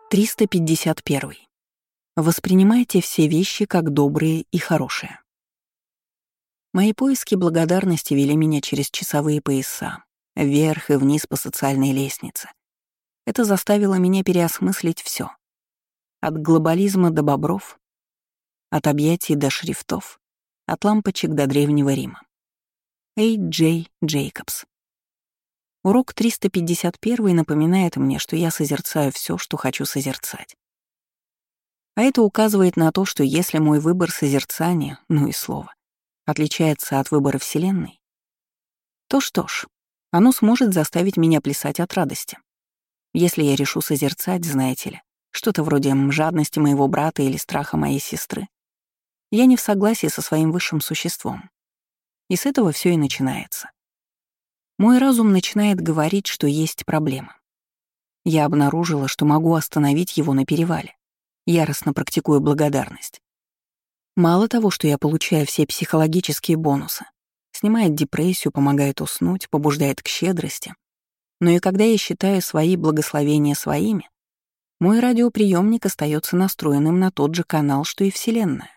351. Воспринимайте все вещи как добрые и хорошие. Мои поиски благодарности вели меня через часовые пояса, вверх и вниз по социальной лестнице. Это заставило меня переосмыслить все: от глобализма до бобров, от объятий до шрифтов, от лампочек до Древнего Рима. Джей Джейкобс. Урок 351 напоминает мне, что я созерцаю все, что хочу созерцать. А это указывает на то, что если мой выбор созерцания, ну и слово, отличается от выбора Вселенной, то что ж, оно сможет заставить меня плясать от радости. Если я решу созерцать, знаете ли, что-то вроде жадности моего брата или страха моей сестры, я не в согласии со своим высшим существом. И с этого все и начинается. Мой разум начинает говорить, что есть проблема. Я обнаружила, что могу остановить его на перевале, яростно практикуя благодарность. Мало того, что я получаю все психологические бонусы, снимает депрессию, помогает уснуть, побуждает к щедрости, но и когда я считаю свои благословения своими, мой радиоприемник остается настроенным на тот же канал, что и Вселенная.